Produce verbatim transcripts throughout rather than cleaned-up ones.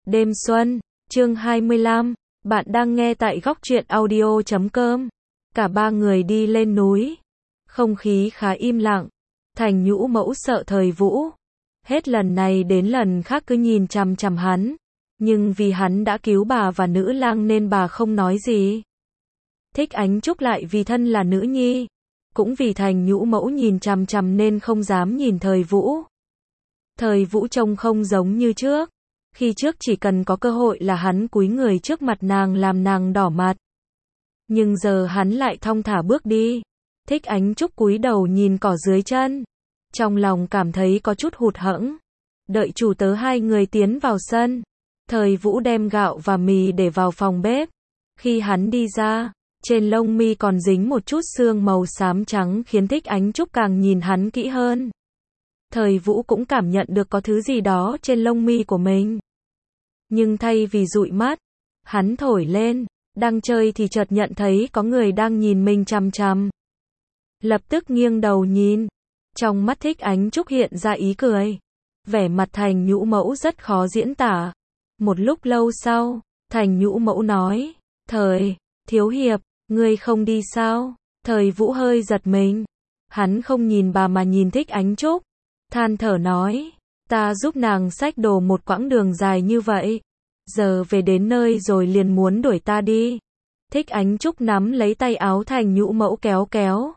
Đêm xuân, chương hai mươi lăm, bạn đang nghe tại góc truyện audio chấm com. Cả ba người đi lên núi. Không khí khá im lặng. Thành Nhũ Mẫu sợ Thời Vũ. Hết lần này đến lần khác cứ nhìn chằm chằm hắn. Nhưng vì hắn đã cứu bà và nữ lang nên bà không nói gì. Thích Ánh Trúc lại vì thân là nữ nhi. Cũng vì Thành Nhũ Mẫu nhìn chằm chằm nên không dám nhìn Thời Vũ. Thời Vũ trông không giống như trước. Khi trước chỉ cần có cơ hội là hắn cúi người trước mặt nàng làm nàng đỏ mặt. Nhưng giờ hắn lại thong thả bước đi. Thích Ánh Trúc cúi đầu nhìn cỏ dưới chân. Trong lòng cảm thấy có chút hụt hẫng. Đợi chủ tớ hai người tiến vào sân. Thời Vũ đem gạo và mì để vào phòng bếp. Khi hắn đi ra, trên lông mi còn dính một chút sương màu xám trắng khiến Thích Ánh Trúc càng nhìn hắn kỹ hơn. Thời Vũ cũng cảm nhận được có thứ gì đó trên lông mi của mình. Nhưng thay vì dụi mắt, hắn thổi lên, đang chơi thì chợt nhận thấy có người đang nhìn mình chằm chằm. Lập tức nghiêng đầu nhìn, trong mắt Thích Ánh Trúc hiện ra ý cười. Vẻ mặt Thành Nhũ Mẫu rất khó diễn tả. Một lúc lâu sau, Thành Nhũ Mẫu nói, Thời, thiếu hiệp, ngươi không đi sao? Thời Vũ hơi giật mình. Hắn không nhìn bà mà nhìn Thích Ánh Trúc. Than thở nói, ta giúp nàng xách đồ một quãng đường dài như vậy. Giờ về đến nơi rồi liền muốn đuổi ta đi. Thích Ánh Trúc nắm lấy tay áo Thành Nhũ Mẫu kéo kéo.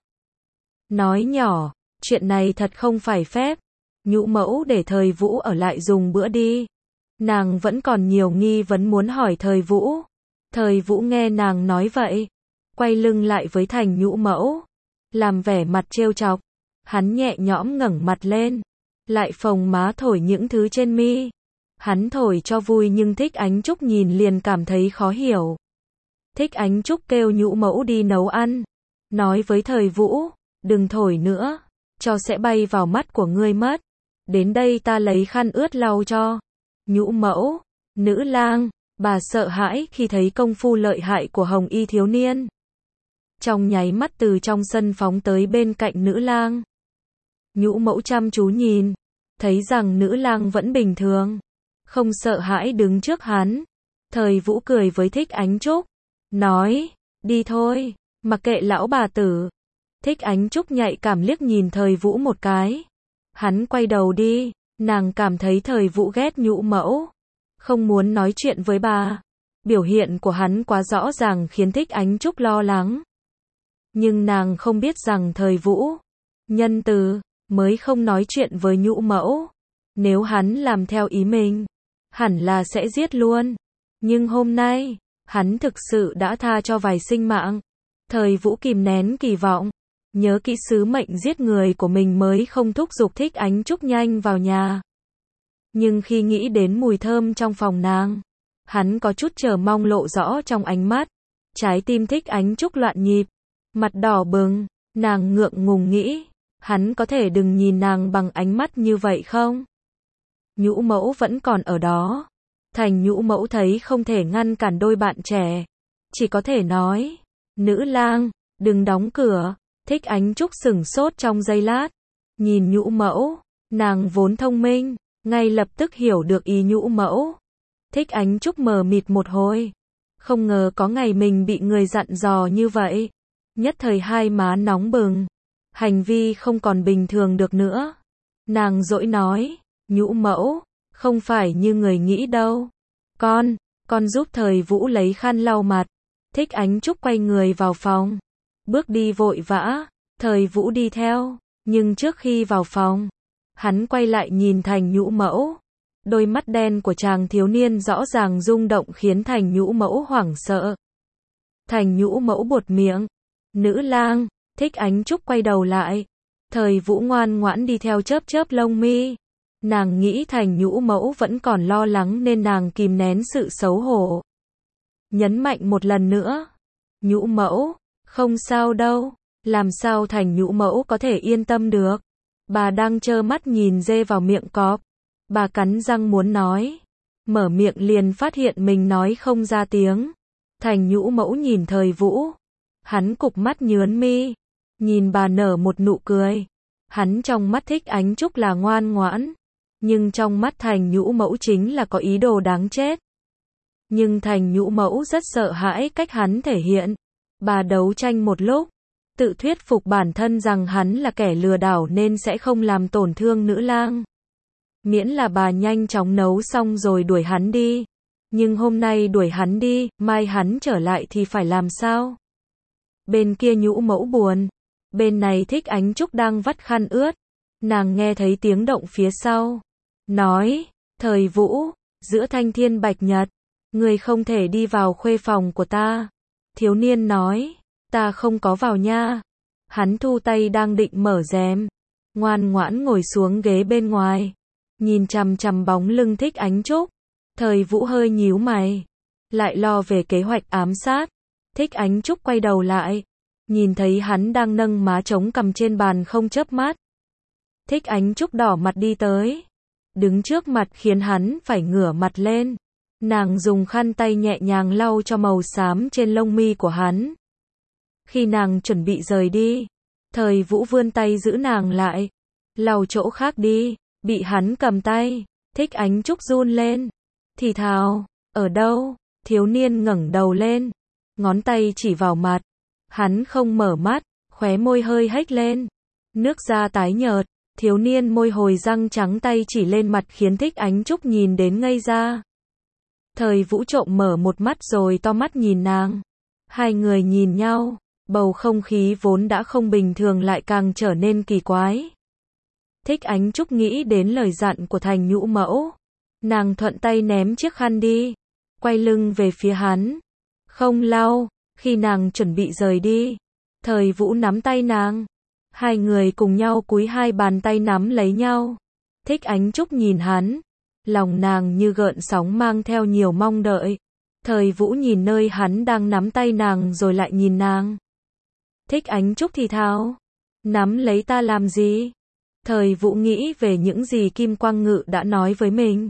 Nói nhỏ, chuyện này thật không phải phép. Nhũ Mẫu để Thời Vũ ở lại dùng bữa đi. Nàng vẫn còn nhiều nghi vấn muốn hỏi Thời Vũ. Thời Vũ nghe nàng nói vậy. Quay lưng lại với Thành Nhũ Mẫu. Làm vẻ mặt trêu chọc. Hắn nhẹ nhõm ngẩng mặt lên. Lại phồng má thổi những thứ trên mi. Hắn thổi cho vui nhưng Thích Ánh Trúc nhìn liền cảm thấy khó hiểu. Thích Ánh Trúc kêu Nhũ Mẫu đi nấu ăn. Nói với Thời Vũ, đừng thổi nữa, cho sẽ bay vào mắt của ngươi mất. Đến đây ta lấy khăn ướt lau cho. Nhũ Mẫu, nữ lang, bà sợ hãi khi thấy công phu lợi hại của Hồng Y thiếu niên. Trong nháy mắt từ trong sân phóng tới bên cạnh nữ lang. Nhũ Mẫu chăm chú nhìn, thấy rằng nữ lang vẫn bình thường, không sợ hãi đứng trước hắn. Thời Vũ cười với Thích Ánh Trúc, nói, đi thôi, mặc kệ lão bà tử. Thích Ánh Trúc nhạy cảm liếc nhìn Thời Vũ một cái. Hắn quay đầu đi, nàng cảm thấy Thời Vũ ghét Nhũ Mẫu, không muốn nói chuyện với bà. Biểu hiện của hắn quá rõ ràng khiến Thích Ánh Trúc lo lắng. Nhưng nàng không biết rằng Thời Vũ nhân từ mới không nói chuyện với Nhũ Mẫu. Nếu hắn làm theo ý mình, hẳn là sẽ giết luôn. Nhưng hôm nay, hắn thực sự đã tha cho vài sinh mạng. Thời Vũ kìm nén kỳ vọng, nhớ kỹ sứ mệnh giết người của mình mới không thúc giục Thích Ánh Trúc nhanh vào nhà. Nhưng khi nghĩ đến mùi thơm trong phòng nàng, hắn có chút chờ mong lộ rõ trong ánh mắt. Trái tim Thích Ánh Trúc loạn nhịp, mặt đỏ bừng, nàng ngượng ngùng nghĩ, hắn có thể đừng nhìn nàng bằng ánh mắt như vậy không? Nhũ Mẫu vẫn còn ở đó. Thành Nhũ Mẫu thấy không thể ngăn cản đôi bạn trẻ, chỉ có thể nói, nữ lang, đừng đóng cửa. Thích Ánh Trúc sửng sốt trong giây lát, nhìn Nhũ Mẫu, nàng vốn thông minh, ngay lập tức hiểu được ý Nhũ Mẫu. Thích Ánh Trúc mờ mịt một hồi, không ngờ có ngày mình bị người dặn dò như vậy. Nhất thời hai má nóng bừng, hành vi không còn bình thường được nữa. Nàng dỗi nói, Nhũ Mẫu, không phải như người nghĩ đâu. Con, con giúp Thời Vũ lấy khăn lau mặt. Thích Ánh Trúc quay người vào phòng, bước đi vội vã. Thời Vũ đi theo, nhưng trước khi vào phòng, hắn quay lại nhìn Thành Nhũ Mẫu. Đôi mắt đen của chàng thiếu niên rõ ràng rung động khiến Thành Nhũ Mẫu hoảng sợ. Thành Nhũ Mẫu buột miệng, nữ lang. Thích Ánh Trúc quay đầu lại. Thời Vũ ngoan ngoãn đi theo chớp chớp lông mi. Nàng nghĩ Thành Nhũ Mẫu vẫn còn lo lắng nên nàng kìm nén sự xấu hổ. Nhấn mạnh một lần nữa. Nhũ Mẫu, không sao đâu. Làm sao Thành Nhũ Mẫu có thể yên tâm được? Bà đang trơ mắt nhìn dê vào miệng cọp. Bà cắn răng muốn nói. Mở miệng liền phát hiện mình nói không ra tiếng. Thành Nhũ Mẫu nhìn Thời Vũ. Hắn cụp mắt nhướn mi. Nhìn bà nở một nụ cười. Hắn trong mắt Thích Ánh Trúc là ngoan ngoãn. Nhưng trong mắt Thành Nhũ Mẫu chính là có ý đồ đáng chết. Nhưng Thành Nhũ Mẫu rất sợ hãi cách hắn thể hiện. Bà đấu tranh một lúc, tự thuyết phục bản thân rằng hắn là kẻ lừa đảo nên sẽ không làm tổn thương nữ lang. Miễn là bà nhanh chóng nấu xong rồi đuổi hắn đi. Nhưng hôm nay đuổi hắn đi, mai hắn trở lại thì phải làm sao? Bên kia Nhũ Mẫu buồn. Bên này Thích Ánh Trúc đang vắt khăn ướt. Nàng nghe thấy tiếng động phía sau. Nói, Thời Vũ, giữa thanh thiên bạch nhật, người không thể đi vào khuê phòng của ta. Thiếu niên nói, ta không có vào nha. Hắn thu tay đang định mở rèm, ngoan ngoãn ngồi xuống ghế bên ngoài, nhìn chằm chằm bóng lưng Thích Ánh Trúc. Thời Vũ hơi nhíu mày, lại lo về kế hoạch ám sát. Thích Ánh Trúc quay đầu lại, nhìn thấy hắn đang nâng má chống cằm trên bàn không chớp mắt. Thích Ánh Trúc đỏ mặt đi tới, đứng trước mặt khiến hắn phải ngửa mặt lên. Nàng dùng khăn tay nhẹ nhàng lau cho màu xám trên lông mi của hắn. Khi nàng chuẩn bị rời đi, Thời Vũ vươn tay giữ nàng lại. Lau chỗ khác đi, bị hắn cầm tay. Thích Ánh Trúc run lên, thì thào, ở đâu? Thiếu niên ngẩng đầu lên, ngón tay chỉ vào mặt. Hắn không mở mắt, khóe môi hơi hếch lên. Nước da tái nhợt, thiếu niên môi hồi răng trắng tay chỉ lên mặt khiến Thích Ánh Trúc nhìn đến ngây ra. Thời Vũ trộm mở một mắt rồi to mắt nhìn nàng. Hai người nhìn nhau, bầu không khí vốn đã không bình thường lại càng trở nên kỳ quái. Thích Ánh Trúc nghĩ đến lời dặn của Thành Nhũ Mẫu. Nàng thuận tay ném chiếc khăn đi, quay lưng về phía hắn. Không lau, khi nàng chuẩn bị rời đi, Thời Vũ nắm tay nàng. Hai người cùng nhau cúi hai bàn tay nắm lấy nhau. Thích Ánh Trúc nhìn hắn, lòng nàng như gợn sóng mang theo nhiều mong đợi. Thời Vũ nhìn nơi hắn đang nắm tay nàng rồi lại nhìn nàng. Thích Ánh Trúc thì thào, nắm lấy ta làm gì? Thời Vũ nghĩ về những gì Kim Quang Ngự đã nói với mình.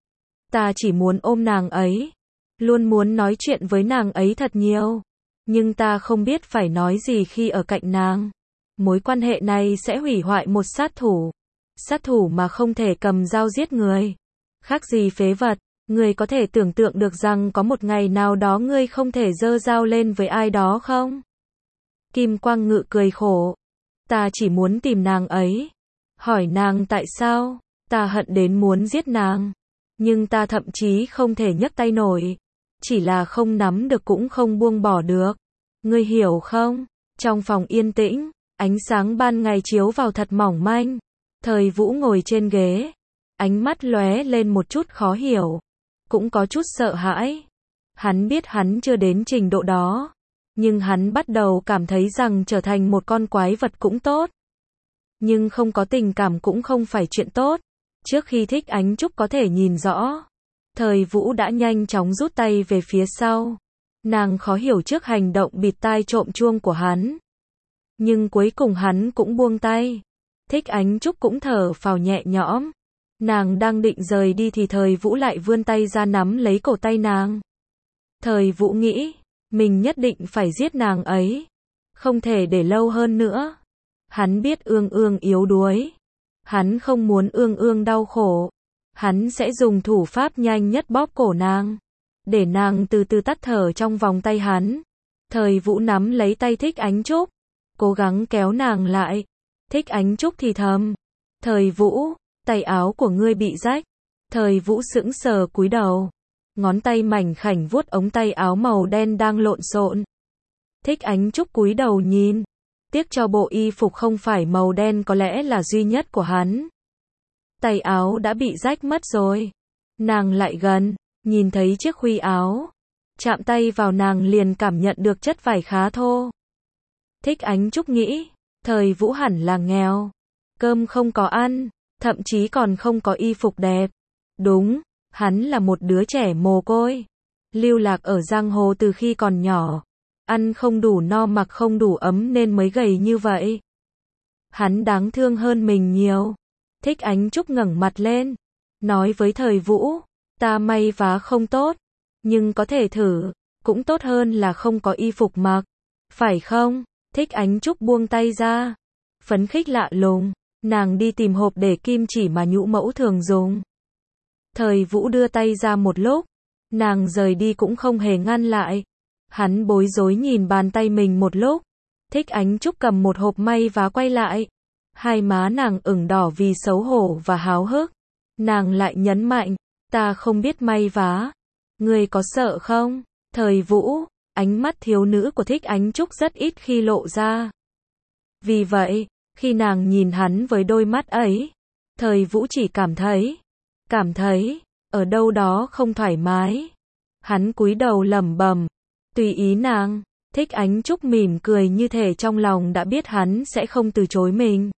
Ta chỉ muốn ôm nàng ấy, luôn muốn nói chuyện với nàng ấy thật nhiều, nhưng ta không biết phải nói gì khi ở cạnh nàng. Mối quan hệ này sẽ hủy hoại một sát thủ, sát thủ mà không thể cầm dao giết người, khác gì phế vật. Ngươi có thể tưởng tượng được rằng có một ngày nào đó ngươi không thể giơ dao lên với ai đó không? Kim Quang Ngự cười khổ. Ta chỉ muốn tìm nàng ấy, hỏi nàng tại sao. Ta hận đến muốn giết nàng, nhưng ta thậm chí không thể nhấc tay nổi. Chỉ là không nắm được cũng không buông bỏ được. Ngươi hiểu không? Trong phòng yên tĩnh, ánh sáng ban ngày chiếu vào thật mỏng manh. Thời Vũ ngồi trên ghế, ánh mắt lóe lên một chút khó hiểu, cũng có chút sợ hãi. Hắn biết hắn chưa đến trình độ đó, nhưng hắn bắt đầu cảm thấy rằng trở thành một con quái vật cũng tốt. Nhưng không có tình cảm cũng không phải chuyện tốt. Trước khi Thích Ánh Trúc có thể nhìn rõ, Thời Vũ đã nhanh chóng rút tay về phía sau. Nàng khó hiểu trước hành động bịt tai trộm chuông của hắn. Nhưng cuối cùng hắn cũng buông tay. Thích Ánh Trúc cũng thở phào nhẹ nhõm. Nàng đang định rời đi thì Thời Vũ lại vươn tay ra nắm lấy cổ tay nàng. Thời Vũ nghĩ, mình nhất định phải giết nàng ấy, không thể để lâu hơn nữa. Hắn biết Ương Ương yếu đuối, hắn không muốn Ương Ương đau khổ. Hắn sẽ dùng thủ pháp nhanh nhất bóp cổ nàng, để nàng từ từ tắt thở trong vòng tay hắn. Thời Vũ nắm lấy tay Thích Ánh Trúc, cố gắng kéo nàng lại. Thích Ánh Trúc thì thầm, Thời Vũ, tay áo của ngươi bị rách. Thời Vũ sững sờ cúi đầu, ngón tay mảnh khảnh vuốt ống tay áo màu đen đang lộn xộn. Thích Ánh Trúc cúi đầu nhìn, tiếc cho bộ y phục không phải màu đen có lẽ là duy nhất của hắn. Tay áo đã bị rách mất rồi. Nàng lại gần, nhìn thấy chiếc khuy áo, chạm tay vào nàng liền cảm nhận được chất vải khá thô. Thích Ánh Trúc nghĩ, Thời Vũ hẳn là nghèo, cơm không có ăn, thậm chí còn không có y phục đẹp. Đúng, hắn là một đứa trẻ mồ côi, lưu lạc ở giang hồ từ khi còn nhỏ, ăn không đủ no mặc không đủ ấm nên mới gầy như vậy. Hắn đáng thương hơn mình nhiều. Thích Ánh Trúc ngẩng mặt lên, nói với Thời Vũ, ta may vá không tốt, nhưng có thể thử, cũng tốt hơn là không có y phục mặc, phải không? Thích Ánh Trúc buông tay ra, phấn khích lạ lùng, Nàng đi tìm hộp để kim chỉ mà nhũ mẫu thường dùng. Thời Vũ đưa tay ra một lúc, nàng rời đi cũng không hề ngăn lại. Hắn bối rối nhìn bàn tay mình một lúc. Thích Ánh Trúc cầm một hộp may vá quay lại. Hai má nàng ửng đỏ vì xấu hổ và háo hức. Nàng lại nhấn mạnh, ta không biết may vá. Ngươi có sợ không? Thời Vũ, ánh mắt thiếu nữ của Thích Ánh Trúc rất ít khi lộ ra. Vì vậy, khi nàng nhìn hắn với đôi mắt ấy, Thời Vũ chỉ cảm thấy, cảm thấy, ở đâu đó không thoải mái. Hắn cúi đầu lẩm bẩm, tùy ý nàng. Thích Ánh Trúc mỉm cười như thể trong lòng đã biết hắn sẽ không từ chối mình.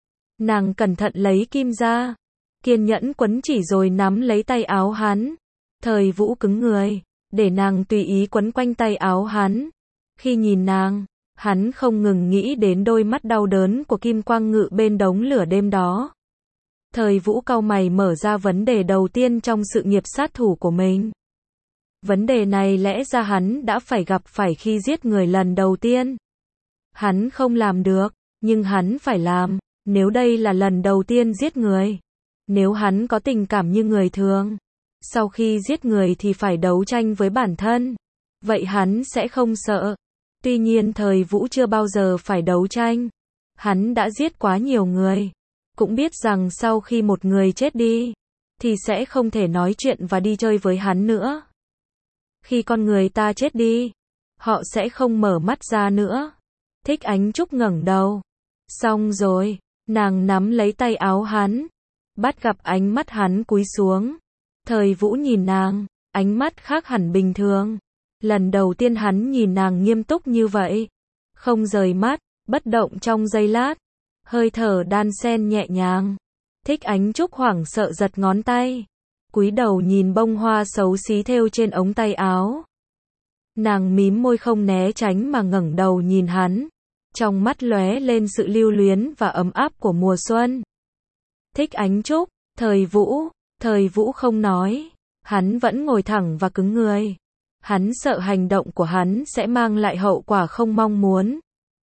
Nàng cẩn thận lấy kim ra, kiên nhẫn quấn chỉ rồi nắm lấy tay áo hắn. Thời Vũ cứng người, để nàng tùy ý quấn quanh tay áo hắn. Khi nhìn nàng, hắn không ngừng nghĩ đến đôi mắt đau đớn của Kim Quang Ngự bên đống lửa đêm đó. Thời Vũ cau mày mở ra vấn đề đầu tiên trong sự nghiệp sát thủ của mình. Vấn đề này lẽ ra hắn đã phải gặp phải khi giết người lần đầu tiên. Hắn không làm được, nhưng hắn phải làm, nếu đây là lần đầu tiên giết người. Nếu hắn có tình cảm như người thường, sau khi giết người thì phải đấu tranh với bản thân. Vậy hắn sẽ không sợ. Tuy nhiên Thời Vũ chưa bao giờ phải đấu tranh. Hắn đã giết quá nhiều người. Cũng biết rằng sau khi một người chết đi, thì sẽ không thể nói chuyện và đi chơi với hắn nữa. Khi con người ta chết đi, họ sẽ không mở mắt ra nữa. Thích Ánh Trúc ngẩng đầu. Xong rồi, nàng nắm lấy tay áo hắn. Bắt gặp ánh mắt hắn cúi xuống. Thời Vũ nhìn nàng, ánh mắt khác hẳn bình thường. Lần đầu tiên hắn nhìn nàng nghiêm túc như vậy. Không rời mắt, bất động trong giây lát. Hơi thở đan xen nhẹ nhàng. Thích Ánh Trúc hoảng sợ giật ngón tay. Cúi đầu nhìn bông hoa xấu xí thêu trên ống tay áo. Nàng mím môi không né tránh mà ngẩng đầu nhìn hắn. Trong mắt lóe lên sự lưu luyến và ấm áp của mùa xuân. Thích Ánh Trúc, Thời Vũ, Thời Vũ không nói. Hắn vẫn ngồi thẳng và cứng người. Hắn sợ hành động của hắn sẽ mang lại hậu quả không mong muốn.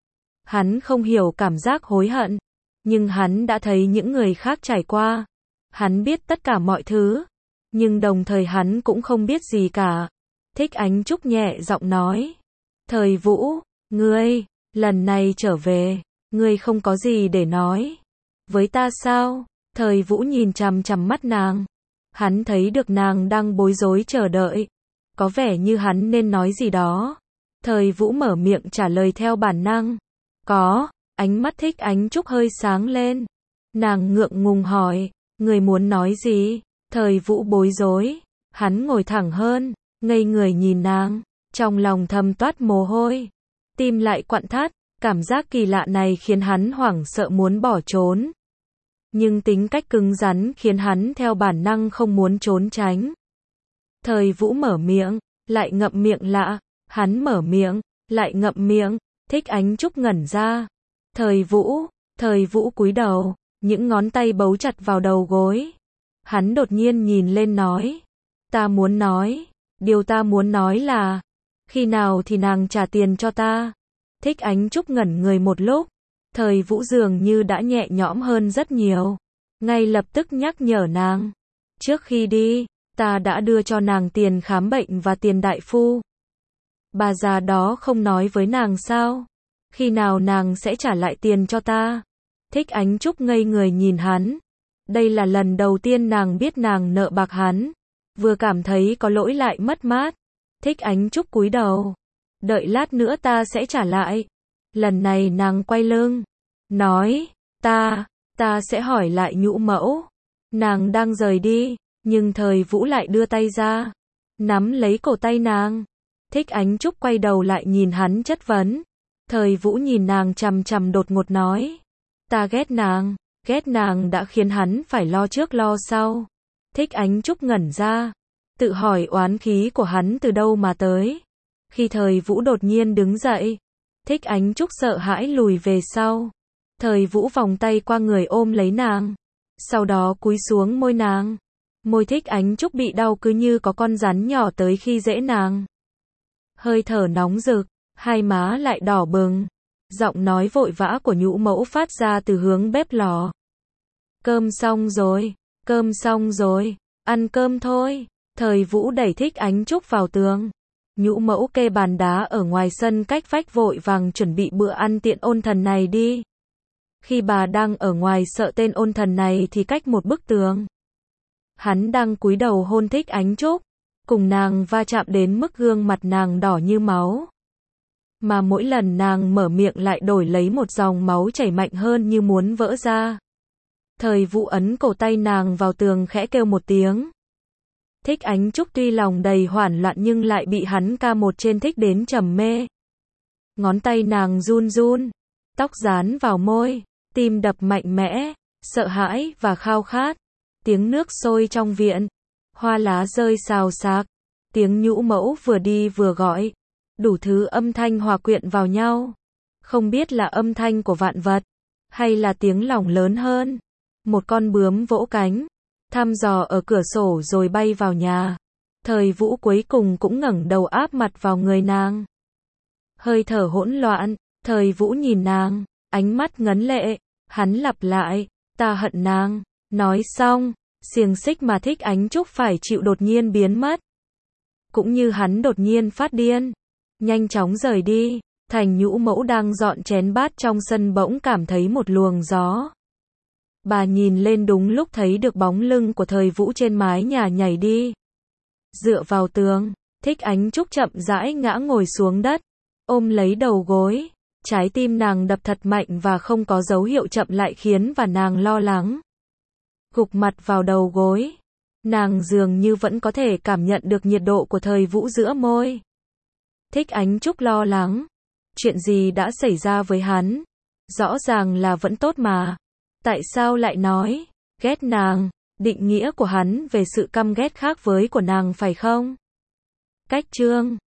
Hắn không hiểu cảm giác hối hận. Nhưng hắn đã thấy những người khác trải qua. Hắn biết tất cả mọi thứ. Nhưng đồng thời hắn cũng không biết gì cả. Thích Ánh Trúc nhẹ giọng nói. Thời Vũ, ngươi, lần này trở về, ngươi không có gì để nói. Với ta sao? Thời Vũ nhìn chằm chằm mắt nàng. Hắn thấy được nàng đang bối rối chờ đợi. Có vẻ như hắn nên nói gì đó. Thời Vũ mở miệng trả lời theo bản năng. Có, ánh mắt Thích Ánh Trúc hơi sáng lên. Nàng ngượng ngùng hỏi, người muốn nói gì? Thời Vũ bối rối. Hắn ngồi thẳng hơn, ngây người nhìn nàng. Trong lòng thầm toát mồ hôi. Tim lại quặn thắt. Cảm giác kỳ lạ này khiến hắn hoảng sợ muốn bỏ trốn. Nhưng tính cách cứng rắn khiến hắn theo bản năng không muốn trốn tránh. Thời Vũ mở miệng, lại ngậm miệng lạ. Hắn mở miệng, lại ngậm miệng. Thích Ánh Trúc ngẩn ra. Thời Vũ, Thời Vũ cúi đầu, những ngón tay bấu chặt vào đầu gối. Hắn đột nhiên nhìn lên nói. Ta muốn nói, điều ta muốn nói là, khi nào thì nàng trả tiền cho ta? Thích Ánh Trúc ngẩn người một lúc. Thời Vũ dường như đã nhẹ nhõm hơn rất nhiều. Ngay lập tức nhắc nhở nàng. Trước khi đi, ta đã đưa cho nàng tiền khám bệnh và tiền đại phu. Bà già đó không nói với nàng sao? Khi nào nàng sẽ trả lại tiền cho ta? Thích Ánh Trúc ngây người nhìn hắn. Đây là lần đầu tiên nàng biết nàng nợ bạc hắn. Vừa cảm thấy có lỗi lại mất mát. Thích Ánh Trúc cúi đầu. Đợi lát nữa ta sẽ trả lại. Lần này nàng quay lưng. Nói, ta, ta sẽ hỏi lại nhũ mẫu. Nàng đang rời đi, nhưng Thời Vũ lại đưa tay ra. Nắm lấy cổ tay nàng. Thích Ánh Trúc quay đầu lại nhìn hắn chất vấn. Thời Vũ nhìn nàng chằm chằm đột ngột nói. Ta ghét nàng, ghét nàng đã khiến hắn phải lo trước lo sau. Thích Ánh Trúc ngẩn ra. Tự hỏi oán khí của hắn từ đâu mà tới. Khi Thời Vũ đột nhiên đứng dậy. Thích Ánh Trúc sợ hãi lùi về sau. Thời Vũ vòng tay qua người ôm lấy nàng. Sau đó cúi xuống môi nàng. Môi Thích Ánh Trúc bị đau cứ như có con rắn nhỏ tới khi dễ nàng. Hơi thở nóng rực, hai má lại đỏ bừng. Giọng nói vội vã của nhũ mẫu phát ra từ hướng bếp lò. Cơm xong rồi, cơm xong rồi, ăn cơm thôi. Thời Vũ đẩy Thích Ánh Trúc vào tường. Nhũ Mẫu kê bàn đá ở ngoài sân cách vách vội vàng chuẩn bị bữa ăn tiện ôn thần này đi. Khi bà đang ở ngoài sợ tên ôn thần này thì cách một bức tường. Hắn đang cúi đầu hôn Thích Ánh Trúc, cùng nàng va chạm đến mức gương mặt nàng đỏ như máu. Mà mỗi lần nàng mở miệng lại đổi lấy một dòng máu chảy mạnh hơn như muốn vỡ ra. Thời Vũ ấn cổ tay nàng vào tường khẽ kêu một tiếng. Thích Ánh Trúc tuy lòng đầy hoảng loạn nhưng lại bị hắn ca một trên thích đến trầm mê. Ngón tay nàng run run, tóc dán vào môi, tim đập mạnh mẽ, sợ hãi và khao khát. Tiếng nước sôi trong viện, hoa lá rơi xào xạc, tiếng Nhũ Mẫu vừa đi vừa gọi, đủ thứ âm thanh hòa quyện vào nhau. Không biết là âm thanh của vạn vật, hay là tiếng lòng lớn hơn. Một con bướm vỗ cánh, thăm dò ở cửa sổ rồi bay vào nhà. Thời Vũ cuối cùng cũng ngẩng đầu áp mặt vào người nàng. Hơi thở hỗn loạn, Thời Vũ nhìn nàng, ánh mắt ngấn lệ, hắn lặp lại, ta hận nàng. Nói xong, xiềng xích mà Thích Ánh Trúc phải chịu đột nhiên biến mất. Cũng như hắn đột nhiên phát điên, nhanh chóng rời đi. Thành Nhũ Mẫu đang dọn chén bát trong sân bỗng cảm thấy một luồng gió. Bà nhìn lên đúng lúc thấy được bóng lưng của Thời Vũ trên mái nhà nhảy đi. Dựa vào tường, Thích Ánh Trúc chậm rãi ngã ngồi xuống đất, ôm lấy đầu gối. Trái tim nàng đập thật mạnh và không có dấu hiệu chậm lại khiến và nàng lo lắng. Gục mặt vào đầu gối, nàng dường như vẫn có thể cảm nhận được nhiệt độ của Thời Vũ giữa môi. Thích Ánh Trúc lo lắng. Chuyện gì đã xảy ra với hắn? Rõ ràng là vẫn tốt mà. Tại sao lại nói ghét nàng? Định nghĩa của hắn về sự căm ghét khác với của nàng phải không? Cách chương